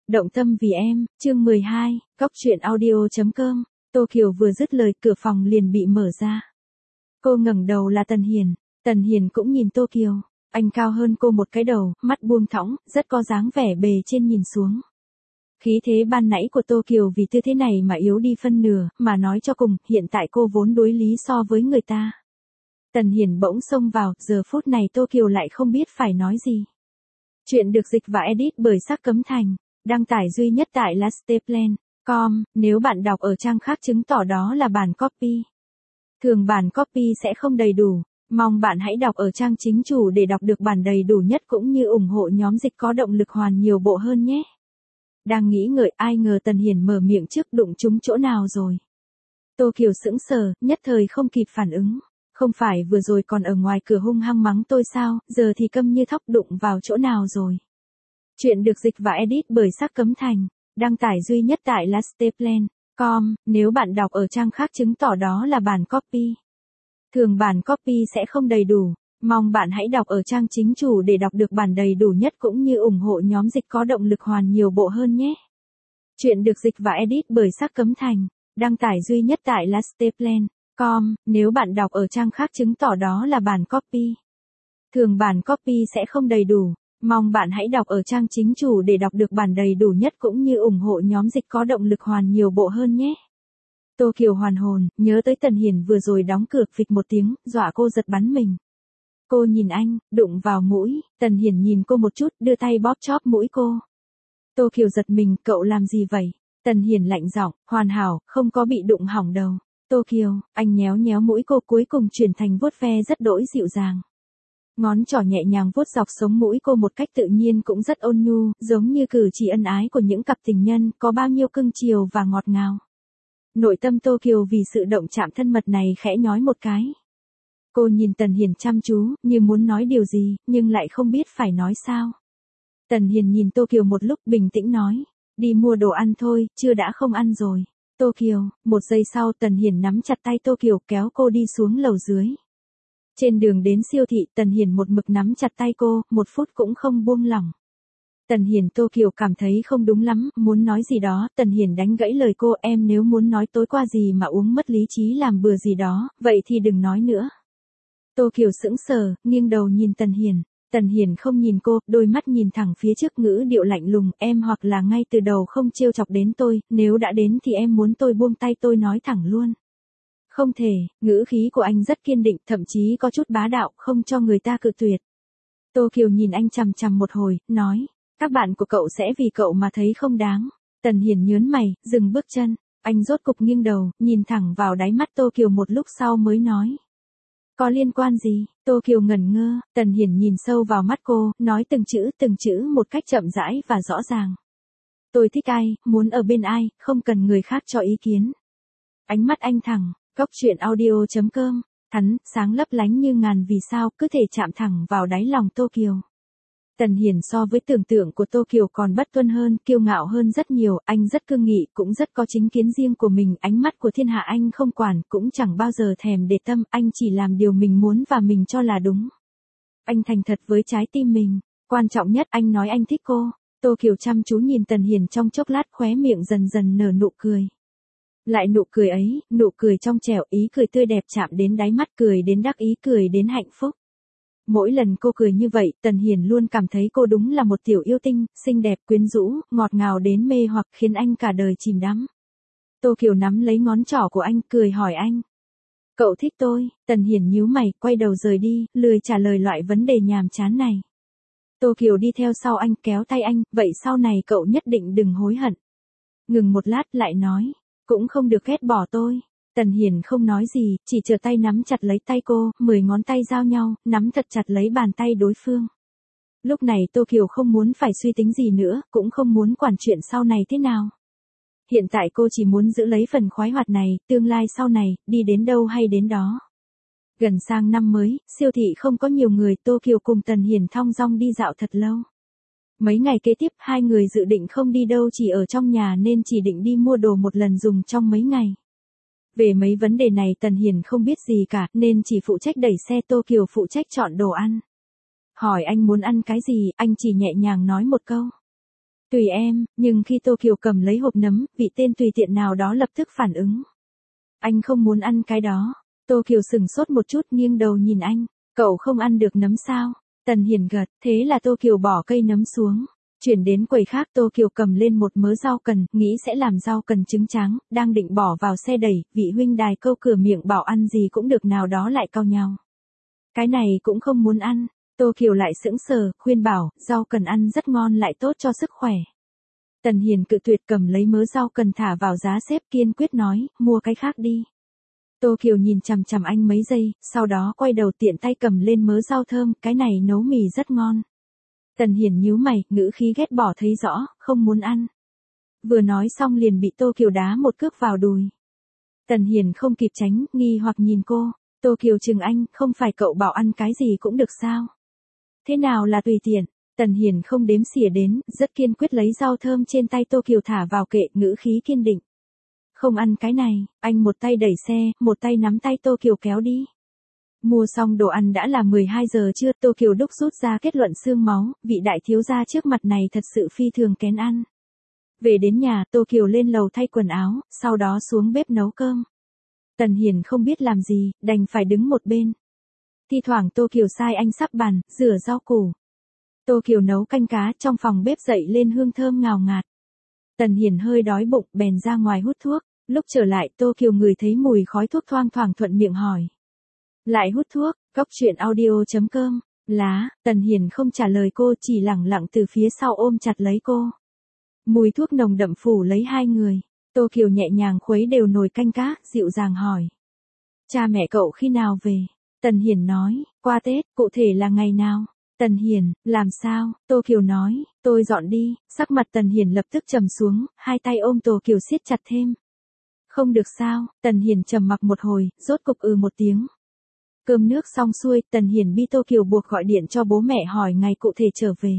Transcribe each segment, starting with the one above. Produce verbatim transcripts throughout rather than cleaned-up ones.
Động tâm vì em, chương mười hai, góc truyện audio.com. Tô Kiều vừa dứt lời cửa phòng liền bị mở ra. Cô ngẩng đầu là Tần Hiền, Tần Hiền cũng nhìn Tô Kiều, anh cao hơn cô một cái đầu, mắt buông thõng, rất có dáng vẻ bề trên nhìn xuống. Khí thế ban nãy của Tô Kiều vì tư thế này mà yếu đi phân nửa, mà nói cho cùng, hiện tại cô vốn đối lý so với người ta. Tần Hiền bỗng xông vào, giờ phút này Tô Kiều lại không biết phải nói gì. Chuyện được dịch và edit bởi Sắc Cấm Thành, đăng tải duy nhất tại lasteplan chấm com, nếu bạn đọc ở trang khác chứng tỏ đó là bản copy. Thường bản copy sẽ không đầy đủ, mong bạn hãy đọc ở trang chính chủ để đọc được bản đầy đủ nhất cũng như ủng hộ nhóm dịch có động lực hoàn nhiều bộ hơn nhé. Đang nghĩ ngợi ai ngờ Tần Hiền mở miệng trước đụng trúng chỗ nào rồi. Tô Kiều sững sờ, nhất thời không kịp phản ứng. Không phải vừa rồi còn ở ngoài cửa hung hăng mắng tôi sao, giờ thì câm như thóc đụng vào chỗ nào rồi. Chuyện được dịch và edit bởi Sắc Cấm Thành, đăng tải duy nhất tại lasteplan chấm com, nếu bạn đọc ở trang khác chứng tỏ đó là bản copy. Thường bản copy sẽ không đầy đủ, mong bạn hãy đọc ở trang chính chủ để đọc được bản đầy đủ nhất cũng như ủng hộ nhóm dịch có động lực hoàn nhiều bộ hơn nhé. Chuyện được dịch và edit bởi Sắc Cấm Thành, đăng tải duy nhất tại lasteplan chấm com, nếu bạn đọc ở trang khác chứng tỏ đó là bản copy. Thường bản copy sẽ không đầy đủ, mong bạn hãy đọc ở trang chính chủ để đọc được bản đầy đủ nhất cũng như ủng hộ nhóm dịch có động lực hoàn nhiều bộ hơn nhé. Tô Kiều hoàn hồn, nhớ tới Tần Hiền vừa rồi đóng cửa phịch một tiếng, dọa cô giật bắn mình. Cô nhìn anh, đụng vào mũi, Tần Hiền nhìn cô một chút, đưa tay bóp chóp mũi cô. Tô Kiều giật mình, cậu làm gì vậy? Tần Hiền lạnh giọng, hoàn hảo, không có bị đụng hỏng đâu. Tô Kiều, anh nhéo nhéo mũi cô cuối cùng chuyển thành vuốt ve rất đỗi dịu dàng. Ngón trỏ nhẹ nhàng vuốt dọc sống mũi cô một cách tự nhiên cũng rất ôn nhu, giống như cử chỉ ân ái của những cặp tình nhân, có bao nhiêu cưng chiều và ngọt ngào. Nội tâm Tô Kiều vì sự động chạm thân mật này khẽ nhói một cái. Cô nhìn Tần Hiền chăm chú, như muốn nói điều gì, nhưng lại không biết phải nói sao. Tần Hiền nhìn Tô Kiều một lúc bình tĩnh nói, đi mua đồ ăn thôi, chưa đã không ăn rồi. Tô Kiều, một giây sau Tần Hiền nắm chặt tay Tô Kiều kéo cô đi xuống lầu dưới. Trên đường đến siêu thị Tần Hiền một mực nắm chặt tay cô, một phút cũng không buông lỏng. Tần Hiền Tô Kiều cảm thấy không đúng lắm, muốn nói gì đó, Tần Hiền đánh gãy lời cô, em nếu muốn nói tối qua gì mà uống mất lý trí làm bừa gì đó, vậy thì đừng nói nữa. Tô Kiều sững sờ, nghiêng đầu nhìn Tần Hiền. Tần Hiền không nhìn cô, đôi mắt nhìn thẳng phía trước ngữ điệu lạnh lùng, em hoặc là ngay từ đầu không trêu chọc đến tôi, nếu đã đến thì em muốn tôi buông tay tôi nói thẳng luôn. Không thể, ngữ khí của anh rất kiên định, thậm chí có chút bá đạo, không cho người ta cự tuyệt. Tô Kiều nhìn anh chằm chằm một hồi, nói, các bạn của cậu sẽ vì cậu mà thấy không đáng. Tần Hiền nhớn mày, dừng bước chân, anh rốt cục nghiêng đầu, nhìn thẳng vào đáy mắt Tô Kiều một lúc sau mới nói. Có liên quan gì? Tô Kiều ngẩn ngơ, Tần Hiền nhìn sâu vào mắt cô, nói từng chữ từng chữ một cách chậm rãi và rõ ràng. Tôi thích ai, muốn ở bên ai, không cần người khác cho ý kiến. Ánh mắt anh thẳng, góc truyện audio.com, thắn, sáng lấp lánh như ngàn vì sao, cứ thể chạm thẳng vào đáy lòng Tô Kiều. Tần Hiền so với tưởng tượng của Tô Kiều còn bất tuân hơn, kiêu ngạo hơn rất nhiều, anh rất cương nghị, cũng rất có chính kiến riêng của mình, ánh mắt của thiên hạ anh không quản, cũng chẳng bao giờ thèm để tâm, anh chỉ làm điều mình muốn và mình cho là đúng. Anh thành thật với trái tim mình, quan trọng nhất anh nói anh thích cô. Tô Kiều chăm chú nhìn Tần Hiền trong chốc lát, khóe miệng dần dần nở nụ cười. Lại nụ cười ấy, nụ cười trong trẻo, ý cười tươi đẹp chạm đến đáy mắt, cười đến đắc ý, cười đến hạnh phúc. Mỗi lần cô cười như vậy, Tần Hiền luôn cảm thấy cô đúng là một tiểu yêu tinh, xinh đẹp, quyến rũ, ngọt ngào đến mê hoặc khiến anh cả đời chìm đắm. Tô Kiều nắm lấy ngón trỏ của anh, cười hỏi anh. Cậu thích tôi? Tần Hiền nhíu mày, quay đầu rời đi, lười trả lời loại vấn đề nhàm chán này. Tô Kiều đi theo sau anh, kéo tay anh, vậy sau này cậu nhất định đừng hối hận. Ngừng một lát lại nói, cũng không được ghét bỏ tôi. Tần Hiền không nói gì, chỉ trở tay nắm chặt lấy tay cô, mười ngón tay giao nhau, nắm thật chặt lấy bàn tay đối phương. Lúc này Tô Kiều không muốn phải suy tính gì nữa, cũng không muốn quản chuyện sau này thế nào. Hiện tại cô chỉ muốn giữ lấy phần khoái hoạt này, tương lai sau này, đi đến đâu hay đến đó. Gần sang năm mới, siêu thị không có nhiều người, Tô Kiều cùng Tần Hiền thong dong đi dạo thật lâu. Mấy ngày kế tiếp hai người dự định không đi đâu, chỉ ở trong nhà nên chỉ định đi mua đồ một lần dùng trong mấy ngày. Về mấy vấn đề này Tần Hiền không biết gì cả nên chỉ phụ trách đẩy xe, Tô Kiều phụ trách chọn đồ ăn. Hỏi anh muốn ăn cái gì, anh chỉ nhẹ nhàng nói một câu. Tùy em, nhưng khi Tô Kiều cầm lấy hộp nấm, vị tên tùy tiện nào đó lập tức phản ứng. Anh không muốn ăn cái đó. Tô Kiều sừng sốt một chút nghiêng đầu nhìn anh. Cậu không ăn được nấm sao? Tần Hiền gật, thế là Tô Kiều bỏ cây nấm xuống. Chuyển đến quầy khác Tô Kiều cầm lên một mớ rau cần, nghĩ sẽ làm rau cần trứng tráng, đang định bỏ vào xe đẩy, vị huynh đài câu cửa miệng bảo ăn gì cũng được nào đó lại cau nhau. Cái này cũng không muốn ăn. Tô Kiều lại sững sờ, khuyên bảo, rau cần ăn rất ngon lại tốt cho sức khỏe. Tần Hiền cự tuyệt cầm lấy mớ rau cần thả vào giá xếp kiên quyết nói, mua cái khác đi. Tô Kiều nhìn chằm chằm anh mấy giây, sau đó quay đầu tiện tay cầm lên mớ rau thơm, cái này nấu mì rất ngon. Tần Hiền nhíu mày, ngữ khí ghét bỏ thấy rõ, không muốn ăn. Vừa nói xong liền bị Tô Kiều đá một cước vào đùi. Tần Hiền không kịp tránh, nghi hoặc nhìn cô. Tô Kiều chừng anh, không phải cậu bảo ăn cái gì cũng được sao? Thế nào là tùy tiện? Tần Hiền không đếm xỉa đến, rất kiên quyết lấy rau thơm trên tay Tô Kiều thả vào kệ, ngữ khí kiên định. Không ăn cái này, anh một tay đẩy xe, một tay nắm tay Tô Kiều kéo đi. Mua xong đồ ăn đã là mười hai giờ trưa, Tô Kiều đúc rút ra kết luận xương máu, vị đại thiếu gia trước mặt này thật sự phi thường kén ăn. Về đến nhà, Tô Kiều lên lầu thay quần áo, sau đó xuống bếp nấu cơm. Tần Hiền không biết làm gì, đành phải đứng một bên. Thi thoảng Tô Kiều sai anh sắp bàn, rửa rau củ. Tô Kiều nấu canh cá, trong phòng bếp dậy lên hương thơm ngào ngạt. Tần Hiền hơi đói bụng, bèn ra ngoài hút thuốc. Lúc trở lại, Tô Kiều ngửi thấy mùi khói thuốc thoang thoảng thuận miệng hỏi. Lại hút thuốc, góc truyện audio chấm com, lá, Tần Hiền không trả lời cô, chỉ lẳng lặng từ phía sau ôm chặt lấy cô. Mùi thuốc nồng đậm phủ lấy hai người. Tô Kiều nhẹ nhàng khuấy đều nồi canh cá, dịu dàng hỏi. Cha mẹ cậu khi nào về? Tần Hiền nói, qua Tết, cụ thể là ngày nào? Tần Hiền, làm sao? Tô Kiều nói, tôi dọn đi. Sắc mặt Tần Hiền lập tức trầm xuống, hai tay ôm Tô Kiều siết chặt thêm. Không được sao? Tần Hiền trầm mặc một hồi, rốt cục ừ một tiếng. Cơm nước xong xuôi, Tần Hiền bi Tô Kiều buộc gọi điện cho bố mẹ hỏi ngày cụ thể trở về.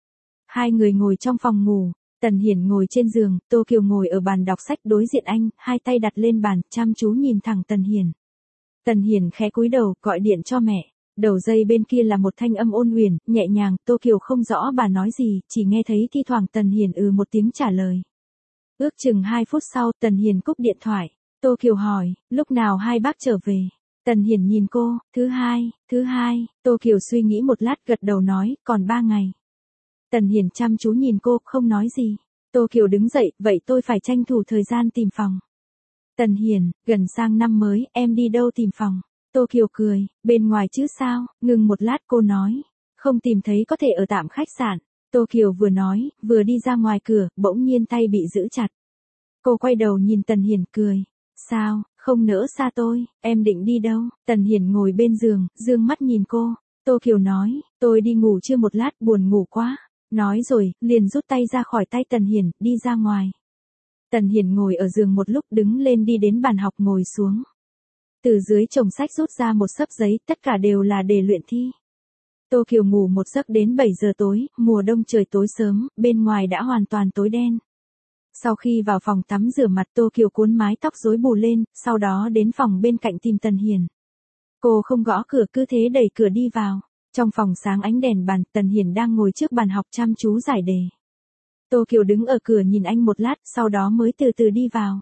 Hai người ngồi trong phòng ngủ, Tần Hiền ngồi trên giường, Tô Kiều ngồi ở bàn đọc sách đối diện anh, hai tay đặt lên bàn, chăm chú nhìn thẳng Tần Hiền. Tần Hiền khẽ cúi đầu, gọi điện cho mẹ. Đầu dây bên kia là một thanh âm ôn huyền, nhẹ nhàng, Tô Kiều không rõ bà nói gì, chỉ nghe thấy thi thoảng Tần Hiền ừ một tiếng trả lời. Ước chừng hai phút sau, Tần Hiền cúp điện thoại. Tô Kiều hỏi, lúc nào hai bác trở về? Tần Hiền nhìn cô, thứ hai, thứ hai, Tô Kiều suy nghĩ một lát gật đầu nói, còn ba ngày. Tần Hiền chăm chú nhìn cô, không nói gì. Tô Kiều đứng dậy, vậy tôi phải tranh thủ thời gian tìm phòng. Tần Hiền, gần sang năm mới, em đi đâu tìm phòng? Tô Kiều cười, bên ngoài chứ sao, ngừng một lát cô nói, không tìm thấy có thể ở tạm khách sạn. Tô Kiều vừa nói, vừa đi ra ngoài cửa, bỗng nhiên tay bị giữ chặt. Cô quay đầu nhìn Tần Hiền cười, sao, không nỡ xa tôi, em định đi đâu? Tần Hiền ngồi bên giường, dương mắt nhìn cô. Tô Kiều nói, tôi đi ngủ chưa một lát, buồn ngủ quá. Nói rồi, liền rút tay ra khỏi tay Tần Hiền, đi ra ngoài. Tần Hiền ngồi ở giường một lúc đứng lên đi đến bàn học ngồi xuống. Từ dưới chồng sách rút ra một xấp giấy, tất cả đều là đề luyện thi. Tô Kiều ngủ một giấc đến bảy giờ tối, mùa đông trời tối sớm, bên ngoài đã hoàn toàn tối đen. Sau khi vào phòng tắm rửa mặt Tô Kiều cuốn mái tóc rối bù lên, sau đó đến phòng bên cạnh tìm Tần Hiền. Cô không gõ cửa cứ thế đẩy cửa đi vào. Trong phòng sáng ánh đèn bàn, Tần Hiền đang ngồi trước bàn học chăm chú giải đề. Tô Kiều đứng ở cửa nhìn anh một lát, sau đó mới từ từ đi vào.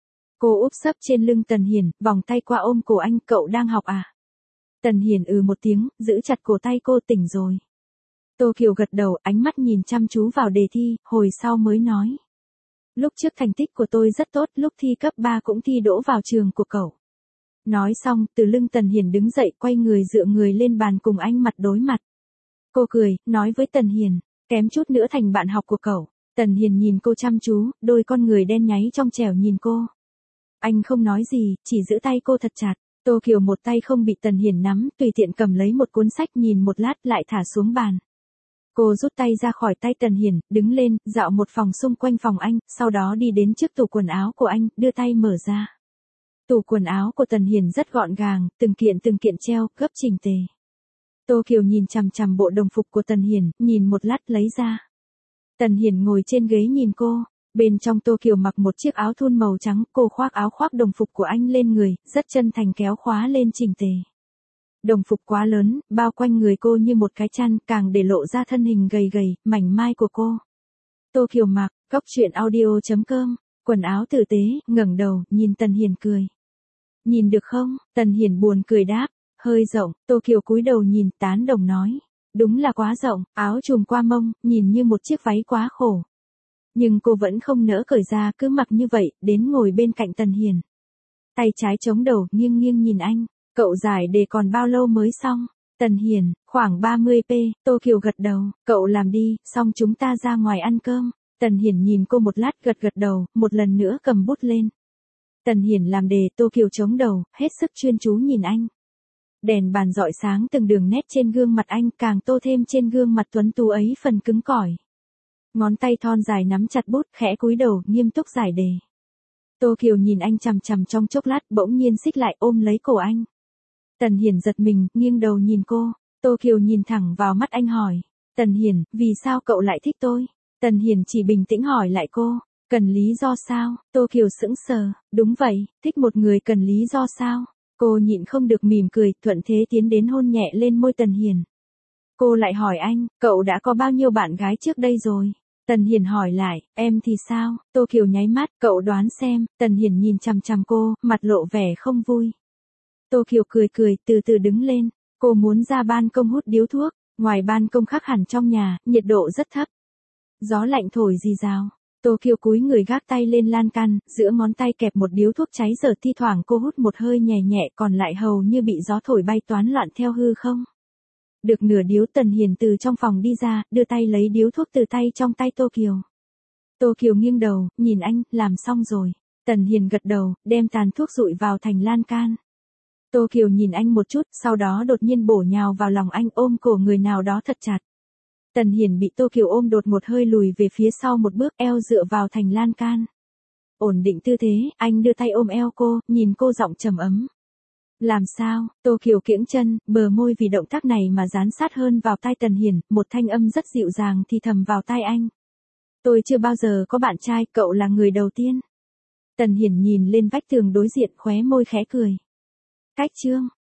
Cô úp sấp trên lưng Tần Hiền, vòng tay qua ôm cổ anh, cậu đang học à? Tần Hiền ừ một tiếng, giữ chặt cổ tay cô, tỉnh rồi. Tô Kiều gật đầu, ánh mắt nhìn chăm chú vào đề thi, hồi sau mới nói. Lúc trước thành tích của tôi rất tốt, lúc thi cấp ba cũng thi đỗ vào trường của cậu. Nói xong, từ lưng Tần Hiền đứng dậy, quay người dựa người lên bàn cùng anh mặt đối mặt. Cô cười, nói với Tần Hiền, kém chút nữa thành bạn học của cậu. Tần Hiền nhìn cô chăm chú, đôi con người đen nháy trong trẻo nhìn cô. Anh không nói gì, chỉ giữ tay cô thật chặt. Tô Kiều một tay không bị Tần Hiền nắm, tùy tiện cầm lấy một cuốn sách nhìn một lát lại thả xuống bàn. Cô rút tay ra khỏi tay Tần Hiền, đứng lên, dạo một vòng xung quanh phòng anh, sau đó đi đến trước tủ quần áo của anh, đưa tay mở ra. Tủ quần áo của Tần Hiền rất gọn gàng, từng kiện từng kiện treo, gấp chỉnh tề. Tô Kiều nhìn chằm chằm bộ đồng phục của Tần Hiền, nhìn một lát lấy ra. Tần Hiền ngồi trên ghế nhìn cô, bên trong Tô Kiều mặc một chiếc áo thun màu trắng, cô khoác áo khoác đồng phục của anh lên người, rất chân thành kéo khóa lên chỉnh tề. Đồng phục quá lớn, bao quanh người cô như một cái chăn, càng để lộ ra thân hình gầy gầy, mảnh mai của cô. Tô Kiều mặc, Cóc truyện audio chấm com, quần áo tử tế, ngẩng đầu, nhìn Tần Hiền cười. Nhìn được không? Tần Hiền buồn cười đáp, hơi rộng. Tô Kiều cúi đầu nhìn, tán đồng nói. Đúng là quá rộng, áo trùm qua mông, nhìn như một chiếc váy quá khổ. Nhưng cô vẫn không nỡ cởi ra, cứ mặc như vậy, đến ngồi bên cạnh Tần Hiền. Tay trái chống đầu, nghiêng nghiêng nhìn anh. Cậu giải đề còn bao lâu mới xong? Tần Hiền, khoảng ba mươi phút. Tô Kiều gật đầu, cậu làm đi, xong chúng ta ra ngoài ăn cơm. Tần Hiền nhìn cô một lát gật gật đầu, một lần nữa cầm bút lên. Tần Hiền làm đề, Tô Kiều chống đầu, hết sức chuyên chú nhìn anh. Đèn bàn rọi sáng từng đường nét trên gương mặt anh, càng tô thêm trên gương mặt tuấn tú ấy phần cứng cỏi. Ngón tay thon dài nắm chặt bút, khẽ cúi đầu, nghiêm túc giải đề. Tô Kiều nhìn anh chằm chằm trong chốc lát, bỗng nhiên xích lại ôm lấy cổ anh. Tần Hiền giật mình, nghiêng đầu nhìn cô. Tô Kiều nhìn thẳng vào mắt anh hỏi. Tần Hiền, vì sao cậu lại thích tôi? Tần Hiền chỉ bình tĩnh hỏi lại cô. Cần lý do sao? Tô Kiều sững sờ. Đúng vậy, thích một người cần lý do sao? Cô nhịn không được mỉm cười, thuận thế tiến đến hôn nhẹ lên môi Tần Hiền. Cô lại hỏi anh, cậu đã có bao nhiêu bạn gái trước đây rồi? Tần Hiền hỏi lại, em thì sao? Tô Kiều nháy mắt, cậu đoán xem. Tần Hiền nhìn chằm chằm cô, mặt lộ vẻ không vui. Tô Kiều cười cười, từ từ đứng lên. Cô muốn ra ban công hút điếu thuốc. Ngoài ban công khác hẳn trong nhà, nhiệt độ rất thấp. Gió lạnh thổi rì rào. Tô Kiều cúi người gác tay lên lan can, giữa ngón tay kẹp một điếu thuốc cháy dở, thi thoảng cô hút một hơi nhẹ nhẹ, còn lại hầu như bị gió thổi bay toán loạn theo hư không. Được nửa điếu, Tần Hiền từ trong phòng đi ra, đưa tay lấy điếu thuốc từ tay trong tay Tô Kiều. Tô Kiều nghiêng đầu, nhìn anh, làm xong rồi. Tần Hiền gật đầu, đem tàn thuốc dụi vào thành lan can. Tô Kiều nhìn anh một chút, sau đó đột nhiên bổ nhào vào lòng anh, ôm cổ người nào đó thật chặt. Tần Hiền bị Tô Kiều ôm đột một hơi lùi về phía sau một bước, eo dựa vào thành lan can. Ổn định tư thế, anh đưa tay ôm eo cô, nhìn cô giọng trầm ấm. Làm sao? Tô Kiều kiễng chân, bờ môi vì động tác này mà dán sát hơn vào tai Tần Hiền, một thanh âm rất dịu dàng thì thầm vào tai anh. Tôi chưa bao giờ có bạn trai, cậu là người đầu tiên. Tần Hiền nhìn lên vách tường đối diện, khóe môi khẽ cười. Cách chương.